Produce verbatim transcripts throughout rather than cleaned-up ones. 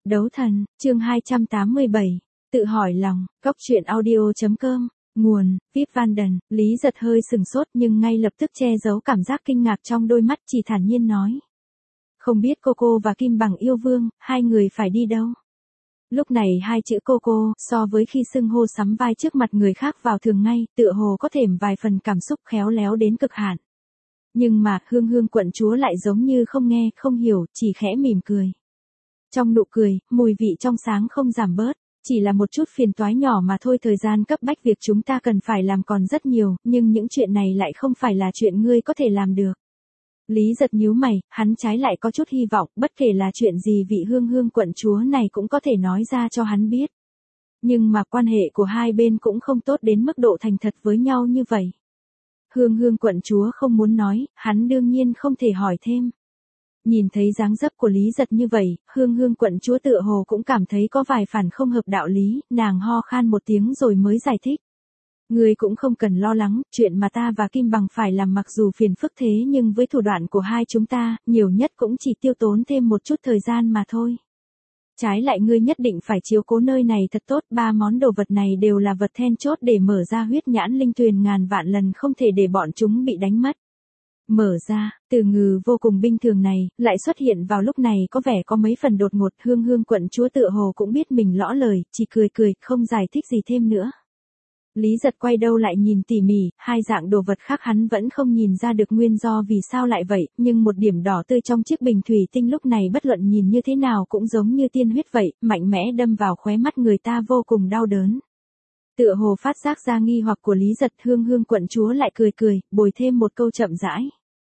Đấu thần, chương hai trăm tám mươi bảy, tự hỏi lòng, góc truyện audio chấm com, nguồn, Vip Vanden, Lý Giật hơi sừng sốt nhưng ngay lập tức che giấu cảm giác kinh ngạc trong đôi mắt, chỉ thản nhiên nói. Không biết cô cô và Kim Bằng yêu vương, hai người phải đi đâu? Lúc này hai chữ cô cô, so với khi xưng hô sắm vai trước mặt người khác vào thường ngay, tựa hồ có thêm vài phần cảm xúc khéo léo đến cực hạn. Nhưng mà, Hương Hương quận chúa lại giống như không nghe, không hiểu, chỉ khẽ mỉm cười. Trong nụ cười, mùi vị trong sáng không giảm bớt, chỉ là một chút phiền toái nhỏ mà thôi, thời gian cấp bách việc chúng ta cần phải làm còn rất nhiều, nhưng những chuyện này lại không phải là chuyện ngươi có thể làm được. Lý Giật nhíu mày, hắn trái lại có chút hy vọng, bất kể là chuyện gì vị Hương Hương quận chúa này cũng có thể nói ra cho hắn biết. Nhưng mà quan hệ của hai bên cũng không tốt đến mức độ thành thật với nhau như vậy. Hương Hương quận chúa không muốn nói, hắn đương nhiên không thể hỏi thêm. Nhìn thấy dáng dấp của Lý Giật như vậy, Hương Hương quận chúa tựa hồ cũng cảm thấy có vài phản không hợp đạo lý, nàng ho khan một tiếng rồi mới giải thích. Ngươi cũng không cần lo lắng, chuyện mà ta và Kim Bằng phải làm mặc dù phiền phức thế nhưng với thủ đoạn của hai chúng ta, nhiều nhất cũng chỉ tiêu tốn thêm một chút thời gian mà thôi. Trái lại ngươi nhất định phải chiếu cố nơi này thật tốt, ba món đồ vật này đều là vật then chốt để mở ra huyết nhãn linh tuyền, ngàn vạn lần không thể để bọn chúng bị đánh mất. Mở ra, từ ngữ vô cùng bình thường này, lại xuất hiện vào lúc này có vẻ có mấy phần đột ngột. Hương Hương quận chúa tựa hồ cũng biết mình lõ lời, chỉ cười cười, không giải thích gì thêm nữa. Lý Giật quay đầu lại nhìn tỉ mỉ, hai dạng đồ vật khác hắn vẫn không nhìn ra được nguyên do vì sao lại vậy, nhưng một điểm đỏ tươi trong chiếc bình thủy tinh lúc này bất luận nhìn như thế nào cũng giống như tiên huyết vậy, mạnh mẽ đâm vào khóe mắt người ta vô cùng đau đớn. Tựa hồ phát giác ra nghi hoặc của Lý Giật, Hương Hương quận chúa lại cười cười, bồi thêm một câu chậm rãi.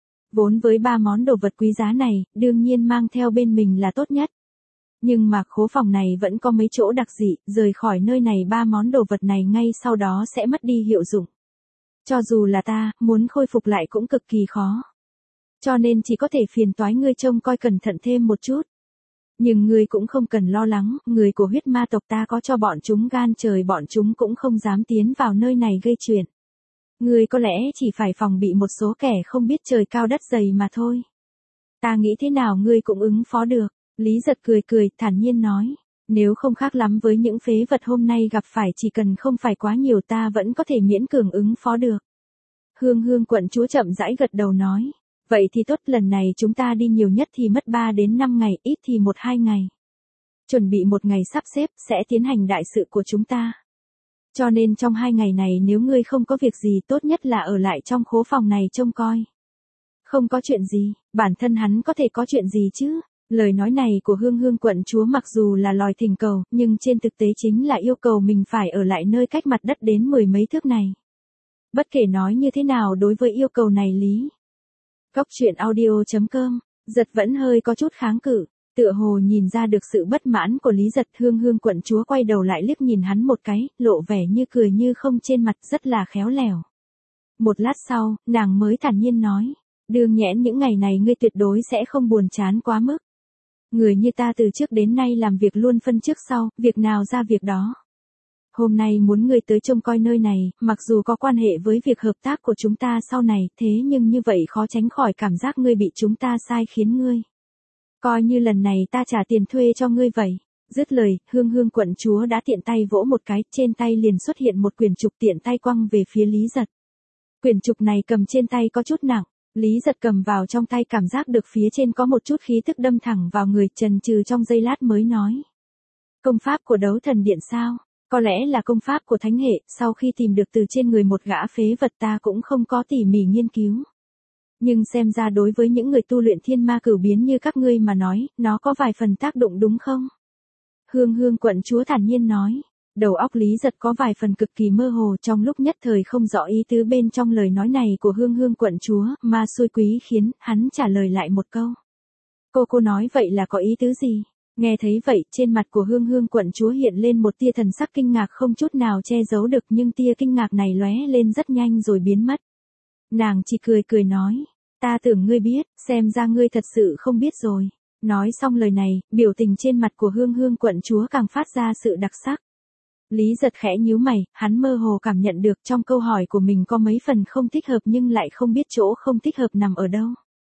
Vốn với ba món đồ vật quý giá này, đương nhiên mang theo bên mình là tốt nhất. Nhưng mà khố phòng này vẫn có mấy chỗ đặc dị, rời khỏi nơi này ba món đồ vật này ngay sau đó sẽ mất đi hiệu dụng. Cho dù là ta, muốn khôi phục lại cũng cực kỳ khó. Cho nên chỉ có thể phiền toái ngươi trông coi cẩn thận thêm một chút. Nhưng ngươi cũng không cần lo lắng, người của huyết ma tộc ta có cho bọn chúng gan trời, bọn chúng cũng không dám tiến vào nơi này gây chuyện. Ngươi có lẽ chỉ phải phòng bị một số kẻ không biết trời cao đất dày mà thôi. Ta nghĩ thế nào ngươi cũng ứng phó được. Lý Giật cười cười, thản nhiên nói. Nếu không khác lắm với những phế vật hôm nay gặp phải, chỉ cần không phải quá nhiều ta vẫn có thể miễn cường ứng phó được. Hương Hương quận chúa chậm rãi gật đầu nói. Vậy thì tốt, lần này chúng ta đi nhiều nhất thì mất ba đến năm ngày, ít thì một hai ngày. Chuẩn bị một ngày sắp xếp, sẽ tiến hành đại sự của chúng ta. Cho nên trong hai ngày này nếu ngươi không có việc gì, tốt nhất là ở lại trong khố phòng này trông coi. Không có chuyện gì, bản thân hắn có thể có chuyện gì chứ? Lời nói này của Hương Hương quận chúa mặc dù là lòi thỉnh cầu, nhưng trên thực tế chính là yêu cầu mình phải ở lại nơi cách mặt đất đến mười mấy thước này. Bất kể nói như thế nào đối với yêu cầu này Lý. Góc truyện audio chấm com, Giật vẫn hơi có chút kháng cự, tựa hồ nhìn ra được sự bất mãn của Lý Giật. Hương Hương quận chúa quay đầu lại liếc nhìn hắn một cái, lộ vẻ như cười như không trên mặt, rất là khéo léo. Một lát sau, nàng mới thản nhiên nói, đương nhẽn những ngày này ngươi tuyệt đối sẽ không buồn chán quá mức. Người như ta từ trước đến nay làm việc luôn phân trước sau, việc nào ra việc đó. Hôm nay muốn ngươi tới trông coi nơi này, mặc dù có quan hệ với việc hợp tác của chúng ta sau này, thế nhưng như vậy khó tránh khỏi cảm giác ngươi bị chúng ta sai khiến ngươi. Coi như lần này ta trả tiền thuê cho ngươi vậy. Dứt lời, Hương Hương quận chúa đã tiện tay vỗ một cái, trên tay liền xuất hiện một quyển trục, tiện tay quăng về phía Lý Giật. Quyển trục này cầm trên tay có chút nặng. Lý Giật cầm vào trong tay cảm giác được phía trên có một chút khí tức đâm thẳng vào người, chần chừ trong giây lát mới nói. Công pháp của đấu thần điện sao? Có lẽ là công pháp của thánh hệ, sau khi tìm được từ trên người một gã phế vật ta cũng không có tỉ mỉ nghiên cứu. Nhưng xem ra đối với những người tu luyện thiên ma cửu biến như các ngươi mà nói, nó có vài phần tác dụng đúng không? Hương Hương quận chúa thản nhiên nói. Đầu óc Lý Giật có vài phần cực kỳ mơ hồ, trong lúc nhất thời không rõ ý tứ bên trong lời nói này của Hương Hương quận chúa, mà xui quý khiến hắn trả lời lại một câu. Cô cô nói vậy là có ý tứ gì? Nghe thấy vậy, trên mặt của Hương Hương quận chúa hiện lên một tia thần sắc kinh ngạc không chút nào che giấu được, nhưng tia kinh ngạc này lóe lên rất nhanh rồi biến mất. Nàng chỉ cười cười nói, ta tưởng ngươi biết, xem ra ngươi thật sự không biết rồi. Nói xong lời này, biểu tình trên mặt của Hương Hương quận chúa càng phát ra sự đặc sắc. Lý Giật khẽ nhíu mày, hắn mơ hồ cảm nhận được trong câu hỏi của mình có mấy phần không thích hợp nhưng lại không biết chỗ không thích hợp nằm ở đâu.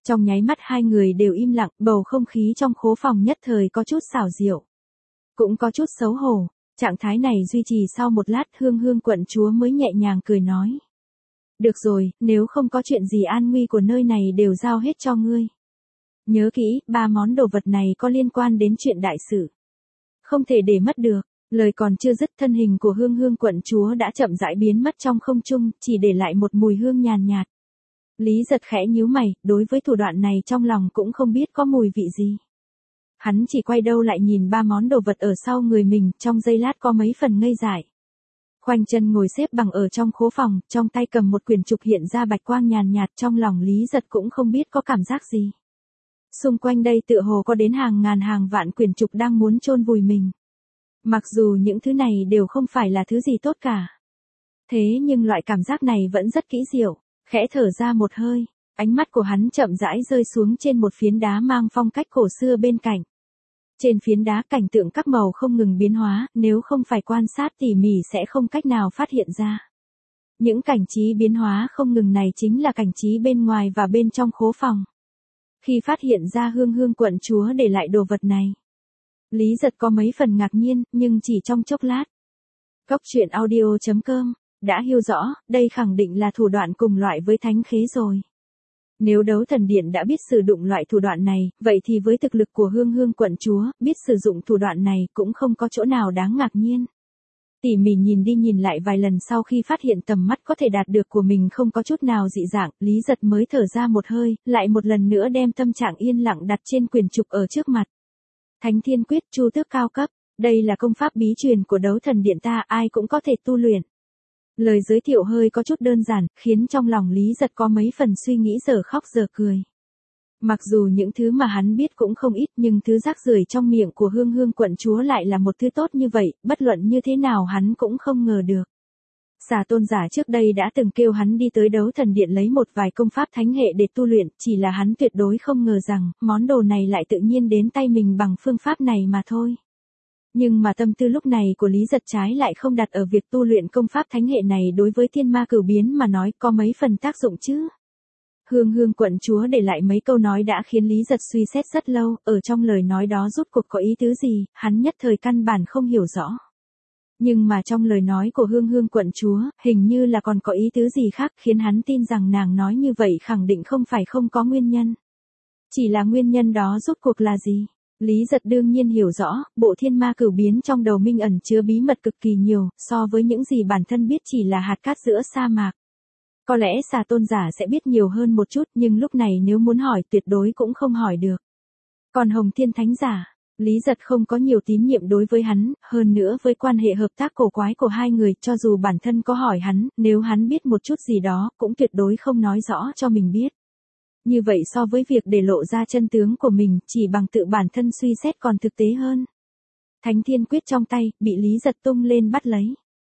Trong nháy mắt hai người đều im lặng, bầu không khí trong khố phòng nhất thời có chút xảo diệu. Cũng có chút xấu hổ, trạng thái này duy trì sau một lát Hương Hương quận chúa mới nhẹ nhàng cười nói. Được rồi, nếu không có chuyện gì an nguy của nơi này đều giao hết cho ngươi. Nhớ kỹ, ba món đồ vật này có liên quan đến chuyện đại sự. Không thể để mất được. Lời còn chưa dứt thân hình của Hương Hương quận chúa đã chậm rãi biến mất trong không trung, chỉ để lại một mùi hương nhàn nhạt. Lý Giật khẽ nhíu mày, đối với thủ đoạn này trong lòng cũng không biết có mùi vị gì. Hắn chỉ quay đầu lại nhìn ba món đồ vật ở sau người mình, trong giây lát có mấy phần ngây dại. Khoanh chân ngồi xếp bằng ở trong khố phòng, trong tay cầm một quyển trục hiện ra bạch quang nhàn nhạt, trong lòng Lý Giật cũng không biết có cảm giác gì. Xung quanh đây tựa hồ có đến hàng ngàn hàng vạn quyển trục đang muốn chôn vùi mình. Mặc dù những thứ này đều không phải là thứ gì tốt cả. Thế nhưng loại cảm giác này vẫn rất kỹ diệu, khẽ thở ra một hơi, ánh mắt của hắn chậm rãi rơi xuống trên một phiến đá mang phong cách cổ xưa bên cạnh. Trên phiến đá cảnh tượng các màu không ngừng biến hóa, nếu không phải quan sát tỉ mỉ sẽ không cách nào phát hiện ra. Những cảnh trí biến hóa không ngừng này chính là cảnh trí bên ngoài và bên trong khố phòng. Khi phát hiện ra Hương Hương quận chúa để lại đồ vật này, Lý Giật có mấy phần ngạc nhiên, nhưng chỉ trong chốc lát. Cốc truyện audio chấm com đã hiểu rõ, đây khẳng định là thủ đoạn cùng loại với thánh khế rồi. Nếu đấu thần điện đã biết sử dụng loại thủ đoạn này, vậy thì với thực lực của Hương Hương quận chúa, biết sử dụng thủ đoạn này cũng không có chỗ nào đáng ngạc nhiên. Tỉ mỉ nhìn đi nhìn lại vài lần sau khi phát hiện tầm mắt có thể đạt được của mình không có chút nào dị dạng, Lý Giật mới thở ra một hơi, lại một lần nữa đem tâm trạng yên lặng đặt trên quyển trục ở trước mặt. Thánh Thiên Quyết Chu Tước cao cấp, đây là công pháp bí truyền của đấu thần điện ta, ai cũng có thể tu luyện. Lời giới thiệu hơi có chút đơn giản, khiến trong lòng Lý Giật có mấy phần suy nghĩ giờ khóc giờ cười. Mặc dù những thứ mà hắn biết cũng không ít, nhưng thứ rác rưởi trong miệng của Hương Hương quận chúa lại là một thứ tốt như vậy, bất luận như thế nào hắn cũng không ngờ được. Xà tôn giả trước đây đã từng kêu hắn đi tới đấu thần điện lấy một vài công pháp thánh hệ để tu luyện, chỉ là hắn tuyệt đối không ngờ rằng, món đồ này lại tự nhiên đến tay mình bằng phương pháp này mà thôi. Nhưng mà tâm tư lúc này của Lý Giật trái lại không đặt ở việc tu luyện công pháp thánh hệ này, đối với thiên ma cửu biến mà nói có mấy phần tác dụng chứ. Hương Hương quận chúa để lại mấy câu nói đã khiến Lý Giật suy xét rất lâu, ở trong lời nói đó rốt cuộc có ý tứ gì, hắn nhất thời căn bản không hiểu rõ. Nhưng mà trong lời nói của Hương Hương quận chúa, hình như là còn có ý tứ gì khác khiến hắn tin rằng nàng nói như vậy khẳng định không phải không có nguyên nhân. Chỉ là nguyên nhân đó rốt cuộc là gì? Lý Giật đương nhiên hiểu rõ, bộ thiên ma cửu biến trong đầu minh ẩn chứa bí mật cực kỳ nhiều, so với những gì bản thân biết chỉ là hạt cát giữa sa mạc. Có lẽ xà tôn giả sẽ biết nhiều hơn một chút, nhưng lúc này nếu muốn hỏi tuyệt đối cũng không hỏi được. Còn Hồng Thiên Thánh giả, Lý Giật không có nhiều tín nhiệm đối với hắn, hơn nữa với quan hệ hợp tác cổ quái của hai người, cho dù bản thân có hỏi hắn, nếu hắn biết một chút gì đó, cũng tuyệt đối không nói rõ cho mình biết. Như vậy so với việc để lộ ra chân tướng của mình, chỉ bằng tự bản thân suy xét còn thực tế hơn. Thánh Thiên Quyết trong tay, bị Lý Giật tung lên bắt lấy.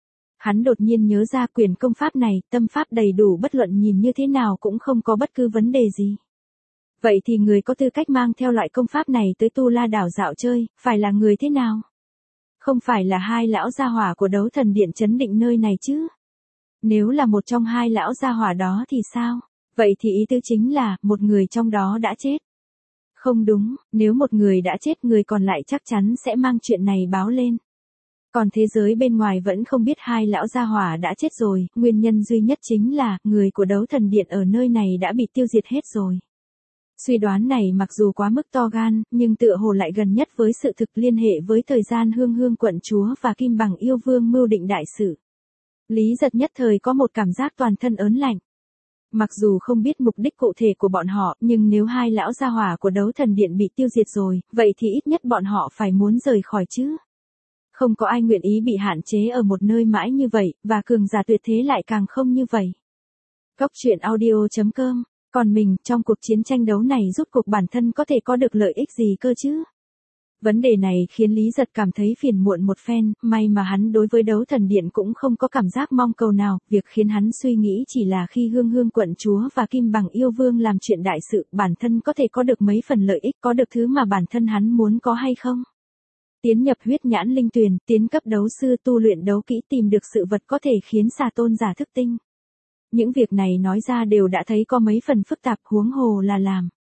Hắn đột nhiên nhớ ra quyển công pháp này, tâm pháp đầy đủ bất luận nhìn như thế nào cũng không có bất cứ vấn đề gì. Vậy thì người có tư cách mang theo loại công pháp này tới Tu La đảo dạo chơi, phải là người thế nào? Không phải là hai lão gia hỏa của đấu thần điện chấn định nơi này chứ? Nếu là một trong hai lão gia hỏa đó thì sao? Vậy thì ý tứ chính là, một người trong đó đã chết. Không đúng, nếu một người đã chết người còn lại chắc chắn sẽ mang chuyện này báo lên. Còn thế giới bên ngoài vẫn không biết hai lão gia hỏa đã chết rồi, nguyên nhân duy nhất chính là, người của đấu thần điện ở nơi này đã bị tiêu diệt hết rồi. Suy đoán này mặc dù quá mức to gan, nhưng tựa hồ lại gần nhất với sự thực liên hệ với thời gian Hương Hương quận chúa và Kim Bằng yêu vương mưu định đại sự. Lý Giật nhất thời có một cảm giác toàn thân ớn lạnh. Mặc dù không biết mục đích cụ thể của bọn họ, nhưng nếu hai lão gia hỏa của đấu thần điện bị tiêu diệt rồi, vậy thì ít nhất bọn họ phải muốn rời khỏi chứ. Không có ai nguyện ý bị hạn chế ở một nơi mãi như vậy, và cường giả tuyệt thế lại càng không như vậy. Cốc truyện audio chấm com, còn mình, trong cuộc chiến tranh đấu này rút cuộc bản thân có thể có được lợi ích gì cơ chứ? Vấn đề này khiến Lý Giật cảm thấy phiền muộn một phen, may mà hắn đối với đấu thần điện cũng không có cảm giác mong cầu nào, việc khiến hắn suy nghĩ chỉ là khi Hương Hương quận chúa và Kim Bằng yêu vương làm chuyện đại sự, bản thân có thể có được mấy phần lợi ích, có được thứ mà bản thân hắn muốn có hay không? Tiến nhập huyết nhãn linh tuyền, tiến cấp đấu sư tu luyện đấu kỹ, tìm được sự vật có thể khiến xà tôn giả thức tinh. Những việc này nói ra đều đã thấy có mấy phần phức tạp, huống hồ là làm.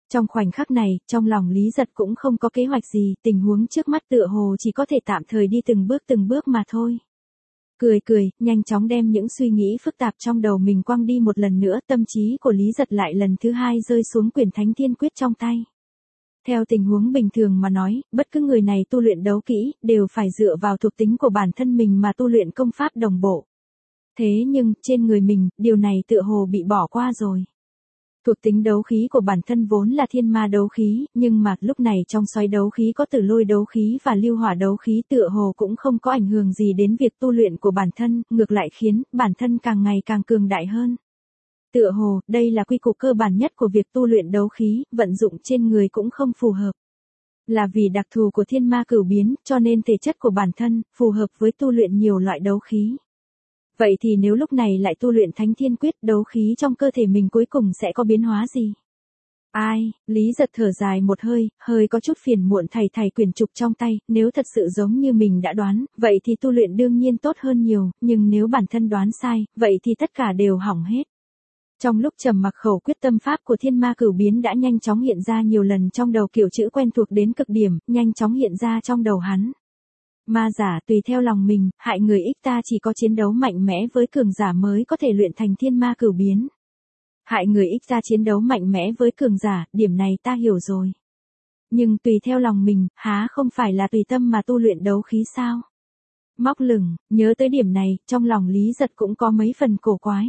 Trong khoảnh khắc này, trong lòng Lý Giật cũng không có kế hoạch gì, tình huống trước mắt tựa hồ chỉ có thể tạm thời đi từng bước từng bước mà thôi. Cười cười, nhanh chóng đem những suy nghĩ phức tạp trong đầu mình quăng đi một lần nữa, tâm trí của Lý Giật lại lần thứ hai rơi xuống quyển Thánh Thiên Quyết trong tay. Theo tình huống bình thường mà nói, bất cứ người này tu luyện đấu kỹ, đều phải dựa vào thuộc tính của bản thân mình mà tu luyện công pháp đồng bộ. Thế nhưng, trên người mình, điều này tựa hồ bị bỏ qua rồi. Thuộc tính đấu khí của bản thân vốn là thiên ma đấu khí, nhưng mà lúc này trong xoáy đấu khí có tử lôi đấu khí và lưu hỏa đấu khí tựa hồ cũng không có ảnh hưởng gì đến việc tu luyện của bản thân, ngược lại khiến bản thân càng ngày càng cường đại hơn. Tựa hồ, đây là quy củ cơ bản nhất của việc tu luyện đấu khí, vận dụng trên người cũng không phù hợp. Là vì đặc thù của thiên ma cửu biến, cho nên thể chất của bản thân, phù hợp với tu luyện nhiều loại đấu khí. Vậy thì nếu lúc này lại tu luyện Thánh Thiên Quyết, đấu khí trong cơ thể mình cuối cùng sẽ có biến hóa gì? Ai, Lý Giật thở dài một hơi, hơi có chút phiền muộn thảy thảy quyển trục trong tay, nếu thật sự giống như mình đã đoán, vậy thì tu luyện đương nhiên tốt hơn nhiều, nhưng nếu bản thân đoán sai, vậy thì tất cả đều hỏng hết. Trong lúc trầm mặc, khẩu quyết tâm pháp của thiên ma cửu biến đã nhanh chóng hiện ra nhiều lần trong đầu, kiểu chữ quen thuộc đến cực điểm, nhanh chóng hiện ra trong đầu hắn. Ma giả tùy theo lòng mình, hại người ích ta, chỉ có chiến đấu mạnh mẽ với cường giả mới có thể luyện thành thiên ma cửu biến. Hại người ích ta, chiến đấu mạnh mẽ với cường giả, điểm này ta hiểu rồi. Nhưng tùy theo lòng mình, há không phải là tùy tâm mà tu luyện đấu khí sao? Móc lửng, nhớ tới điểm này, trong lòng Lý Giật cũng có mấy phần cổ quái.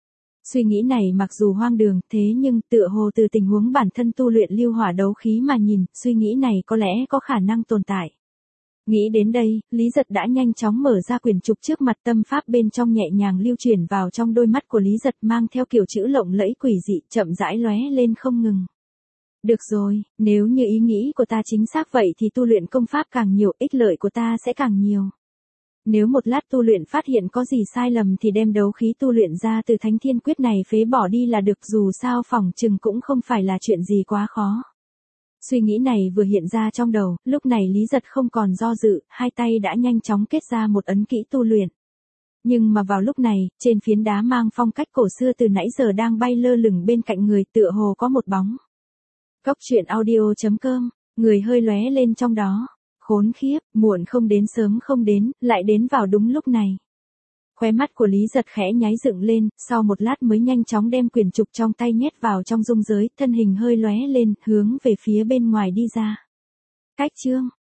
Suy nghĩ này mặc dù hoang đường, thế nhưng tựa hồ từ tình huống bản thân tu luyện lưu hỏa đấu khí mà nhìn, suy nghĩ này có lẽ có khả năng tồn tại. Nghĩ đến đây, Lý Giật đã nhanh chóng mở ra quyển trục trước mặt, tâm pháp bên trong nhẹ nhàng lưu chuyển vào trong đôi mắt của Lý Giật, mang theo kiểu chữ lộng lẫy quỷ dị, chậm rãi lóe lên không ngừng. Được rồi, nếu như ý nghĩ của ta chính xác vậy thì tu luyện công pháp càng nhiều, ích lợi của ta sẽ càng nhiều. Nếu một lát tu luyện phát hiện có gì sai lầm thì đem đấu khí tu luyện ra từ Thánh Thiên Quyết này phế bỏ đi là được, dù sao phỏng chừng cũng không phải là chuyện gì quá khó. Suy nghĩ này vừa hiện ra trong đầu, lúc này Lý Giật không còn do dự, hai tay đã nhanh chóng kết ra một ấn kỹ tu luyện. Nhưng mà vào lúc này, trên phiến đá mang phong cách cổ xưa từ nãy giờ đang bay lơ lửng bên cạnh người, tựa hồ có một bóng. Cốc truyện audio chấm com, người hơi lóe lên trong đó. Khốn khiếp, muộn không đến sớm không đến, lại đến vào đúng lúc này. Khóe mắt của Lý Giật khẽ nháy dựng lên, sau một lát mới nhanh chóng đem quyển trục trong tay nhét vào trong dung giới, thân hình hơi lóe lên, hướng về phía bên ngoài đi ra. Cách chương